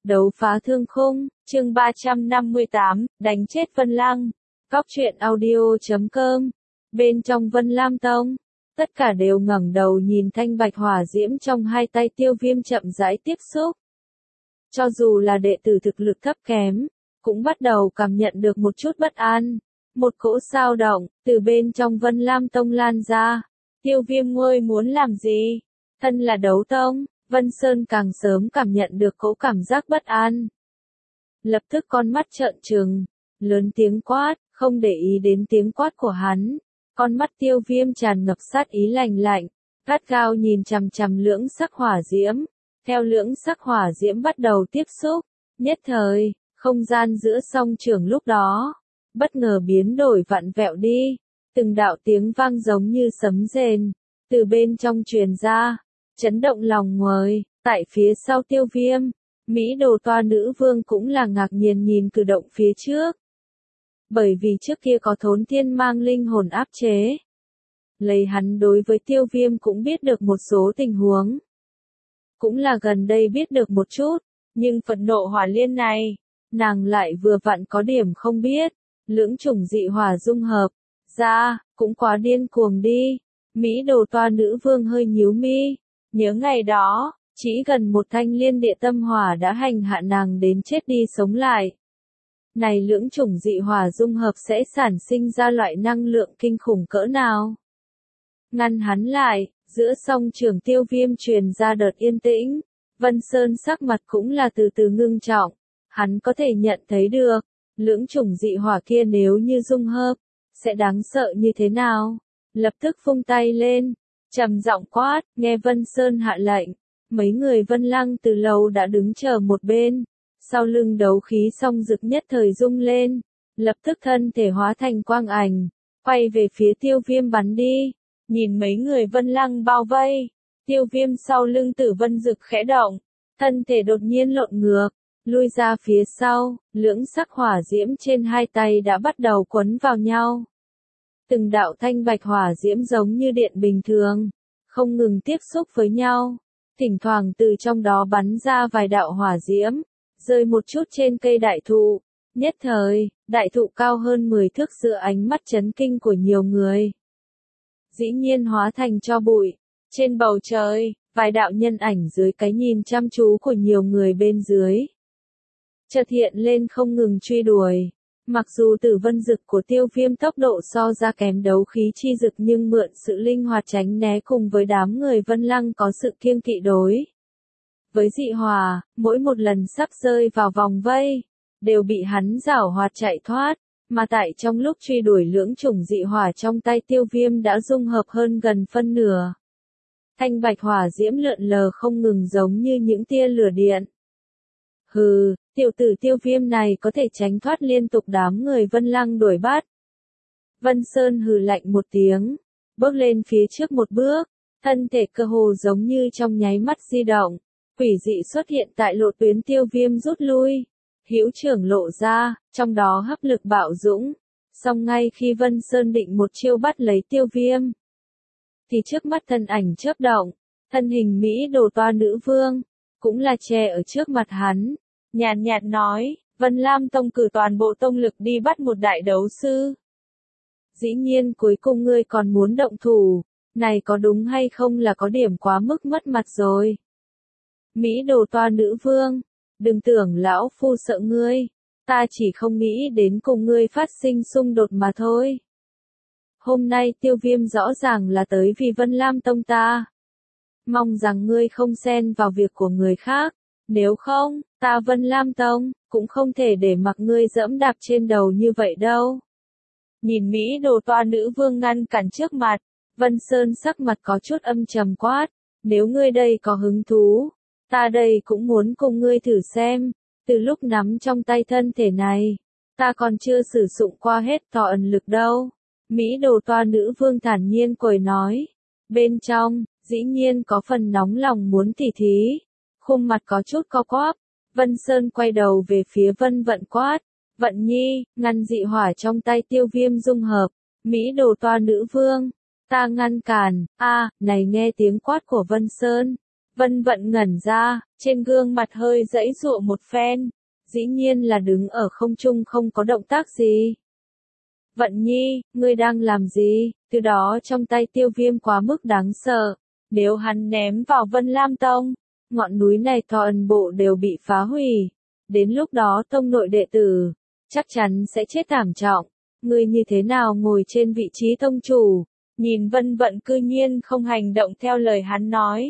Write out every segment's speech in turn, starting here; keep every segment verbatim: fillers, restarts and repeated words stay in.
Đấu phá thương khung, chương ba trăm năm mươi tám, đánh chết Vân Lăng. Cóc truyện audio chấm com. Bên trong Vân Lam Tông, tất cả đều ngẩng đầu nhìn thanh bạch hỏa diễm trong hai tay Tiêu Viêm chậm rãi tiếp xúc. Cho dù là đệ tử thực lực thấp kém, cũng bắt đầu cảm nhận được một chút bất an. Một cỗ sao động, từ bên trong Vân Lam Tông lan ra. Tiêu Viêm ngươi muốn làm gì? Thân là đấu tông, Vân Sơn càng sớm cảm nhận được cỗ cảm giác bất an. Lập tức con mắt trợn trừng, lớn tiếng quát, không để ý đến tiếng quát của hắn. Con mắt Tiêu Viêm tràn ngập sát ý lạnh lạnh, gắt gao nhìn chằm chằm lưỡng sắc hỏa diễm. Theo lưỡng sắc hỏa diễm bắt đầu tiếp xúc, nhất thời, không gian giữa song trường lúc đó, bất ngờ biến đổi vặn vẹo đi. Từng đạo tiếng vang giống như sấm rền, từ bên trong truyền ra, chấn động lòng người. Tại phía sau Tiêu Viêm, Mỹ Đồ Toa nữ vương cũng là ngạc nhiên nhìn cử động phía trước. Bởi vì trước kia có Thốn Thiên mang linh hồn áp chế. Lấy hắn đối với Tiêu Viêm cũng biết được một số tình huống. Cũng là gần đây biết được một chút, nhưng phẫn nộ hỏa liên này, nàng lại vừa vặn có điểm không biết. Lưỡng chủng dị hỏa dung hợp ra, cũng quá điên cuồng đi. Mỹ Đồ Toa nữ vương hơi nhíu mi, nhớ ngày đó, chỉ gần một thanh liên địa tâm hỏa đã hành hạ nàng đến chết đi sống lại. Này lưỡng chủng dị hỏa dung hợp sẽ sản sinh ra loại năng lượng kinh khủng cỡ nào? Ngăn hắn lại, giữa song trường Tiêu Viêm truyền ra đợt yên tĩnh. Vân Sơn sắc mặt cũng là từ từ ngưng trọng. Hắn có thể nhận thấy được, lưỡng chủng dị hỏa kia nếu như dung hợp, sẽ đáng sợ như thế nào? Lập tức vung tay lên, trầm giọng quát, nghe Vân Sơn hạ lệnh. Mấy người Vân Lăng từ lâu đã đứng chờ một bên, sau lưng đấu khí song dực nhất thời rung lên, lập tức thân thể hóa thành quang ảnh, quay về phía Tiêu Viêm bắn đi. Nhìn mấy người Vân Lăng bao vây, Tiêu Viêm sau lưng Tử Vân Dực khẽ động, thân thể đột nhiên lộn ngược, lui ra phía sau. Lưỡng sắc hỏa diễm trên hai tay đã bắt đầu quấn vào nhau. Từng đạo thanh bạch hỏa diễm giống như điện bình thường, không ngừng tiếp xúc với nhau. Thỉnh thoảng từ trong đó bắn ra vài đạo hỏa diễm, rơi một chút trên cây đại thụ. Nhất thời, đại thụ cao hơn mười thước giữa ánh mắt chấn kinh của nhiều người, dĩ nhiên hóa thành tro bụi. Trên bầu trời, vài đạo nhân ảnh dưới cái nhìn chăm chú của nhiều người bên dưới, chợt hiện lên không ngừng truy đuổi. Mặc dù Tử Vân Dực của Tiêu Viêm tốc độ so ra kém đấu khí chi dực, nhưng mượn sự linh hoạt tránh né cùng với đám người Vân Lăng có sự kiêng kỵ đối với dị hỏa, mỗi một lần sắp rơi vào vòng vây, đều bị hắn giảo hoạt chạy thoát. Mà tại trong lúc truy đuổi lưỡng chủng dị hỏa trong tay Tiêu Viêm đã dung hợp hơn gần phân nửa. Thanh bạch hỏa diễm lượn lờ không ngừng giống như những tia lửa điện. Hừ, tiểu tử Tiêu Viêm này có thể tránh thoát liên tục đám người Vân Lăng đuổi bắt. Vân Sơn hừ lạnh một tiếng, bước lên phía trước một bước, thân thể cơ hồ giống như trong nháy mắt di động, quỷ dị xuất hiện tại lộ tuyến Tiêu Viêm rút lui. Hữu trưởng lộ ra, trong đó hấp lực bạo dũng. Song ngay khi Vân Sơn định một chiêu bắt lấy Tiêu Viêm, thì trước mắt thân ảnh chớp động, thân hình Mỹ Đồ Toa nữ vương, cũng là che ở trước mặt hắn. Nhàn nhạt nói, Vân Lam Tông cử toàn bộ tông lực đi bắt một đại đấu sư. Dĩ nhiên cuối cùng ngươi còn muốn động thủ, này có đúng hay không là có điểm quá mức mất mặt rồi. Mỹ Đồ Toa nữ vương, đừng tưởng lão phu sợ ngươi, ta chỉ không nghĩ đến cùng ngươi phát sinh xung đột mà thôi. Hôm nay Tiêu Viêm rõ ràng là tới vì Vân Lam Tông ta. Mong rằng ngươi không xen vào việc của người khác, nếu không, ta Vân Lam Tông, cũng không thể để mặc ngươi dẫm đạp trên đầu như vậy đâu. Nhìn Mỹ Đồ Toa nữ vương ngăn cản trước mặt, Vân Sơn sắc mặt có chút âm trầm quát, nếu ngươi đây có hứng thú, ta đây cũng muốn cùng ngươi thử xem. Từ lúc nắm trong tay thân thể này, ta còn chưa sử dụng qua hết tỏ ẩn lực đâu. Mỹ Đồ Toa nữ vương thản nhiên cười nói. Bên trong, dĩ nhiên có phần nóng lòng muốn tỉ thí. Khuôn mặt có chút co quắp. Vân Sơn quay đầu về phía Vân Vận quát. Vận nhi, ngăn dị hỏa trong tay Tiêu Viêm dung hợp. Mỹ Đồ Toa nữ vương, ta ngăn cản. A, này nghe tiếng quát của Vân Sơn, Vân Vận ngẩn ra, trên gương mặt hơi giãy giụa một phen, dĩ nhiên là đứng ở không trung không có động tác gì. Vận Nhi, ngươi đang làm gì? Từ đó trong tay Tiêu Viêm quá mức đáng sợ, nếu hắn ném vào Vân Lam Tông, ngọn núi này toàn bộ đều bị phá hủy, đến lúc đó tông nội đệ tử chắc chắn sẽ chết thảm trọng. Ngươi như thế nào ngồi trên vị trí tông chủ? Nhìn Vân Vận cư nhiên không hành động theo lời hắn nói.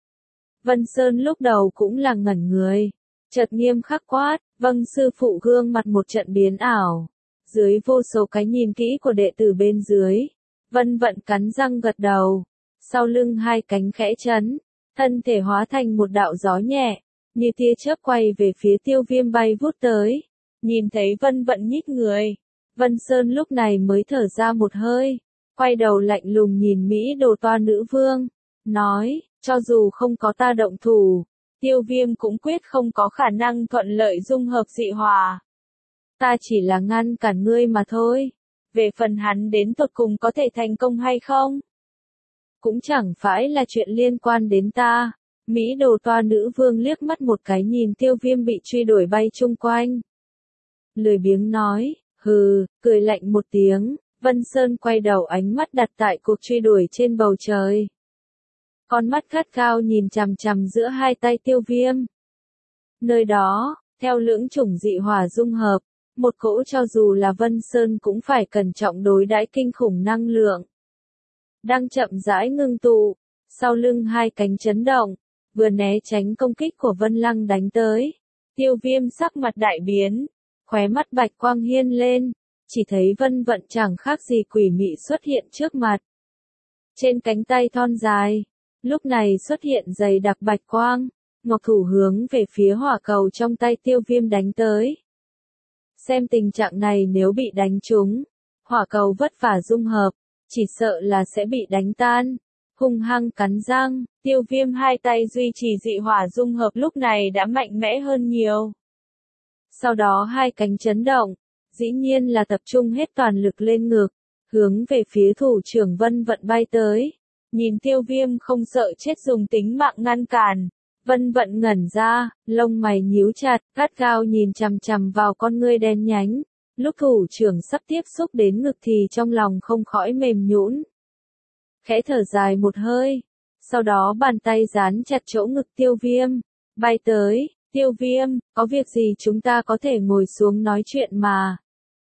Vân Sơn lúc đầu cũng là ngẩn người, chợt nghiêm khắc quát, vâng sư phụ. Gương mặt một trận biến ảo, dưới vô số cái nhìn kỹ của đệ tử bên dưới, Vân Vận cắn răng gật đầu, sau lưng hai cánh khẽ chấn, thân thể hóa thành một đạo gió nhẹ, như tia chớp quay về phía Tiêu Viêm bay vút tới. Nhìn thấy Vân Vận nhích người, Vân Sơn lúc này mới thở ra một hơi, quay đầu lạnh lùng nhìn Mỹ Đồ Toa nữ vương, nói, cho dù không có ta động thủ, Tiêu Viêm cũng quyết không có khả năng thuận lợi dung hợp dị hỏa. Ta chỉ là ngăn cản ngươi mà thôi, về phần hắn đến tột cùng có thể thành công hay không, cũng chẳng phải là chuyện liên quan đến ta. Mỹ Đồ Toa nữ vương liếc mắt một cái nhìn Tiêu Viêm bị truy đuổi bay chung quanh, lười biếng nói, hừ, cười lạnh một tiếng. Vân Sơn quay đầu, ánh mắt đặt tại cuộc truy đuổi trên bầu trời, con mắt gắt gao nhìn chằm chằm giữa hai tay Tiêu Viêm. Nơi đó, theo lưỡng chủng dị hỏa dung hợp, một cỗ cho dù là Vân Sơn cũng phải cẩn trọng đối đãi kinh khủng năng lượng đang chậm rãi ngưng tụ, sau lưng hai cánh chấn động, vừa né tránh công kích của Vân Lăng đánh tới. Tiêu Viêm sắc mặt đại biến, khóe mắt bạch quang hiên lên, chỉ thấy Vân Vận chẳng khác gì quỷ mị xuất hiện trước mặt. Trên cánh tay thon dài, lúc này xuất hiện dày đặc bạch quang, ngọc thủ hướng về phía hỏa cầu trong tay Tiêu Viêm đánh tới. Xem tình trạng này nếu bị đánh trúng, hỏa cầu vất vả dung hợp, chỉ sợ là sẽ bị đánh tan. Hung hăng cắn răng, Tiêu Viêm hai tay duy trì dị hỏa dung hợp lúc này đã mạnh mẽ hơn nhiều. Sau đó hai cánh chấn động, dĩ nhiên là tập trung hết toàn lực lên ngực, hướng về phía thủ trưởng Vân Vận bay tới. Nhìn Tiêu Viêm không sợ chết dùng tính mạng ngăn cản, Vân Vận ngẩn ra, lông mày nhíu chặt, gắt gao nhìn chằm chằm vào con ngươi đen nhánh. Lúc thủ trưởng sắp tiếp xúc đến ngực thì trong lòng không khỏi mềm nhũn, khẽ thở dài một hơi, sau đó bàn tay dán chặt chỗ ngực Tiêu Viêm, bay tới. Tiêu Viêm, có việc gì chúng ta có thể ngồi xuống nói chuyện mà.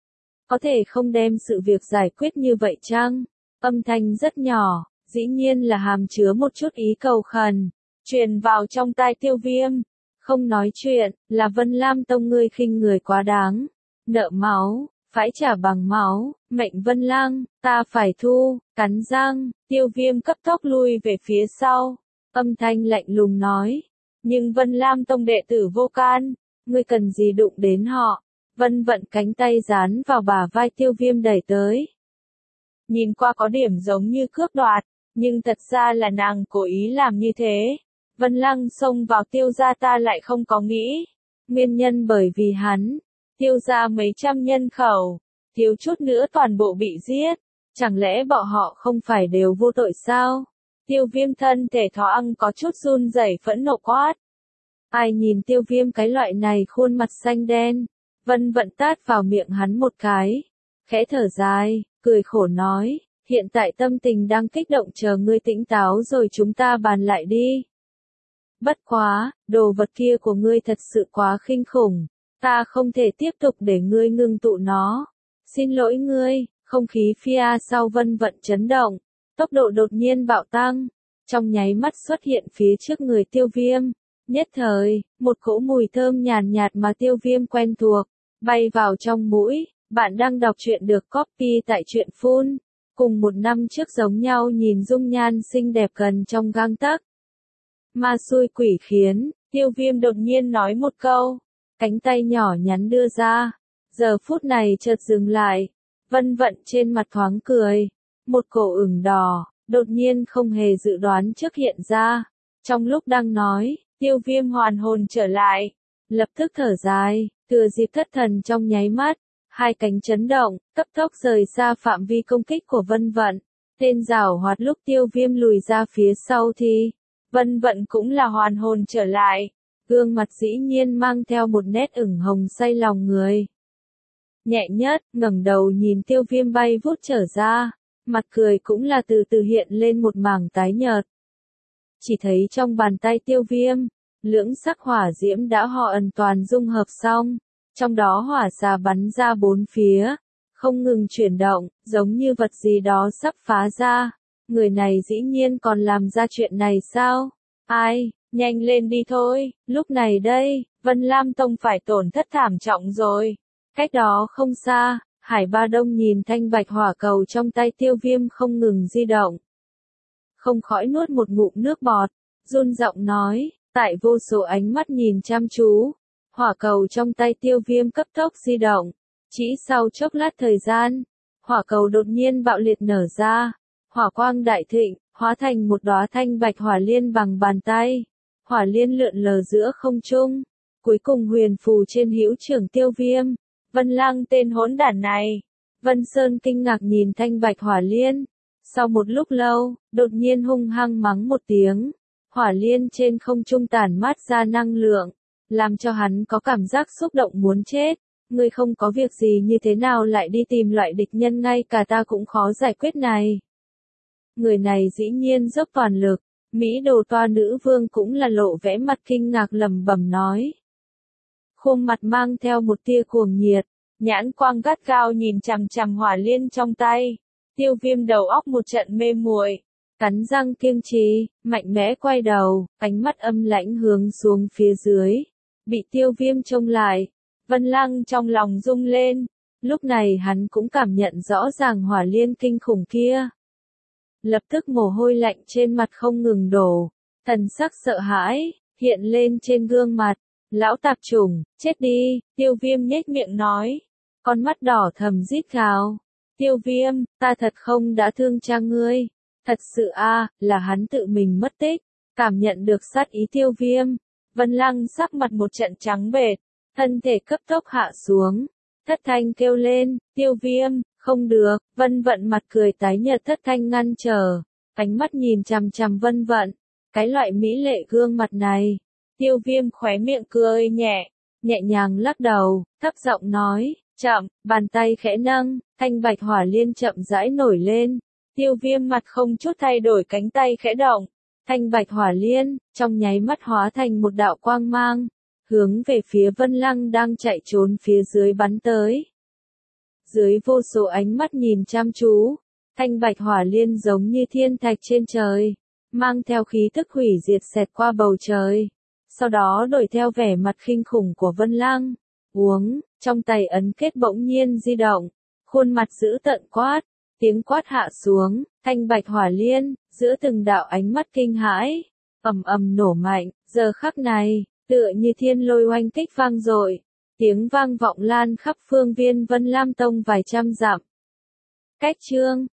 Có thể không đem sự việc giải quyết như vậy chăng? Âm thanh rất nhỏ, dĩ nhiên là hàm chứa một chút ý cầu khẩn, truyền vào trong tai Tiêu Viêm. Không nói chuyện, là Vân Lam Tông ngươi khinh người quá đáng, nợ máu, phải trả bằng máu, mệnh Vân Lang, ta phải thu. Cắn răng, Tiêu Viêm cấp tốc lui về phía sau, âm thanh lạnh lùng nói, nhưng Vân Lam Tông đệ tử vô can, ngươi cần gì đụng đến họ. Vân Vận cánh tay dán vào bả vai Tiêu Viêm đẩy tới. Nhìn qua có điểm giống như cướp đoạt, nhưng thật ra là nàng cố ý làm như thế. Vân Lăng xông vào Tiêu gia ta lại không có nghĩ. Nguyên nhân bởi vì hắn, Tiêu gia mấy trăm nhân khẩu, thiếu chút nữa toàn bộ bị giết. Chẳng lẽ bọn họ không phải đều vô tội sao? Tiêu Viêm thân thể thó ăng có chút run rẩy phẫn nộ quát. Ai nhìn Tiêu Viêm cái loại này khuôn mặt xanh đen, Vân Vận tát vào miệng hắn một cái, khẽ thở dài, cười khổ nói, hiện tại tâm tình đang kích động, chờ ngươi tỉnh táo rồi chúng ta bàn lại đi. Bất quá, đồ vật kia của ngươi thật sự quá kinh khủng, ta không thể tiếp tục để ngươi ngưng tụ nó. Xin lỗi ngươi. Không khí phía sau Vân Vận chấn động, tốc độ đột nhiên bạo tăng, trong nháy mắt xuất hiện phía trước người Tiêu Viêm. Nhất thời, một cỗ mùi thơm nhàn nhạt mà Tiêu Viêm quen thuộc, bay vào trong mũi. Bạn đang đọc truyện được copy tại truyện phun. Cùng một năm trước giống nhau, nhìn dung nhan xinh đẹp gần trong gang tấc. Ma xui quỷ khiến, Tiêu Viêm đột nhiên nói một câu, cánh tay nhỏ nhắn đưa ra, giờ phút này chợt dừng lại. Vân Vận trên mặt thoáng cười, một cổ ửng đỏ, đột nhiên không hề dự đoán trước hiện ra. Trong lúc đang nói, Tiêu Viêm hoàn hồn trở lại, lập tức thở dài, thừa dịp thất thần trong nháy mắt, hai cánh chấn động, cấp tốc rời xa phạm vi công kích của Vân Vận. Tên giảo hoạt lúc Tiêu Viêm lùi ra phía sau thì, Vân Vận cũng là hoàn hồn trở lại, gương mặt dĩ nhiên mang theo một nét ửng hồng say lòng người. Nhẹ nhất, ngẩng đầu nhìn Tiêu Viêm bay vút trở ra, mặt cười cũng là từ từ hiện lên một mảng tái nhợt. Chỉ thấy trong bàn tay Tiêu Viêm, lưỡng sắc hỏa diễm đã hoàn toàn dung hợp xong, trong đó hỏa xà bắn ra bốn phía, không ngừng chuyển động, giống như vật gì đó sắp phá ra. Người này dĩ nhiên còn làm ra chuyện này sao? Ai, nhanh lên đi thôi, lúc này đây, Vân Lam Tông phải tổn thất thảm trọng rồi. Cách đó không xa, Hải Ba Đông nhìn thanh bạch hỏa cầu trong tay Tiêu Viêm không ngừng di động. Không khỏi nuốt một ngụm nước bọt, run giọng nói, tại vô số ánh mắt nhìn chăm chú, hỏa cầu trong tay Tiêu Viêm cấp tốc di động. Chỉ sau chốc lát thời gian, hỏa cầu đột nhiên bạo liệt nở ra, hỏa quang đại thịnh, hóa thành một đóa thanh bạch hỏa liên bằng bàn tay. Hỏa liên lượn lờ giữa không trung, cuối cùng huyền phù trên hữu trưởng Tiêu Viêm. Vân Lang tên hỗn đản này. Vân Sơn kinh ngạc nhìn thanh bạch hỏa liên. Sau một lúc lâu, đột nhiên hung hăng mắng một tiếng. Hỏa liên trên không trung tản mát ra năng lượng, làm cho hắn có cảm giác xúc động muốn chết. Ngươi không có việc gì như thế nào lại đi tìm loại địch nhân ngay cả ta cũng khó giải quyết này. Người này dĩ nhiên dốc toàn lực, Mỹ Đồ Toa nữ vương cũng là lộ vẻ mặt kinh ngạc lẩm bẩm nói. Khuôn mặt mang theo một tia cuồng nhiệt, nhãn quang gắt gao nhìn chằm chằm hỏa liên trong tay. Tiêu Viêm đầu óc một trận mê muội, cắn răng kiên trì, mạnh mẽ quay đầu, ánh mắt âm lãnh hướng xuống phía dưới. Bị Tiêu Viêm trông lại, Vân Lang trong lòng rung lên, lúc này hắn cũng cảm nhận rõ ràng hỏa liên kinh khủng kia. Lập tức mồ hôi lạnh trên mặt không ngừng đổ, thần sắc sợ hãi hiện lên trên gương mặt. Lão tạp chủng, chết đi, Tiêu Viêm nhếch miệng nói, con mắt đỏ thầm rít gào. Tiêu Viêm, ta thật không đã thương cha ngươi, thật sự a, à, là hắn tự mình mất tích. Cảm nhận được sát ý Tiêu Viêm, Vân Lang sắc mặt một trận trắng bệch, thân thể cấp tốc hạ xuống, thất thanh kêu lên, Tiêu Viêm, không được. Vân Vận mặt cười tái nhợt thất thanh ngăn trở, ánh mắt nhìn chằm chằm Vân Vận, cái loại mỹ lệ gương mặt này. Tiêu Viêm khóe miệng cười nhẹ, nhẹ nhàng lắc đầu, thấp giọng nói, chậm, bàn tay khẽ nâng, thanh bạch hỏa liên chậm rãi nổi lên. Tiêu Viêm mặt không chút thay đổi cánh tay khẽ động, thanh bạch hỏa liên, trong nháy mắt hóa thành một đạo quang mang, hướng về phía Vân Lăng đang chạy trốn phía dưới bắn tới. Dưới vô số ánh mắt nhìn chăm chú, thanh bạch hỏa liên giống như thiên thạch trên trời, mang theo khí tức hủy diệt xẹt qua bầu trời. Sau đó đổi theo vẻ mặt khinh khủng của Vân Lang, uống, trong tay ấn kết bỗng nhiên di động, khuôn mặt dữ tợn quát, tiếng quát hạ xuống, thanh bạch hỏa liên, giữa từng đạo ánh mắt kinh hãi, ầm ầm nổ mạnh, giờ khắc này, tựa như thiên lôi oanh kích vang dội, tiếng vang vọng lan khắp phương viên Vân Lam Tông vài trăm dặm. Cách chương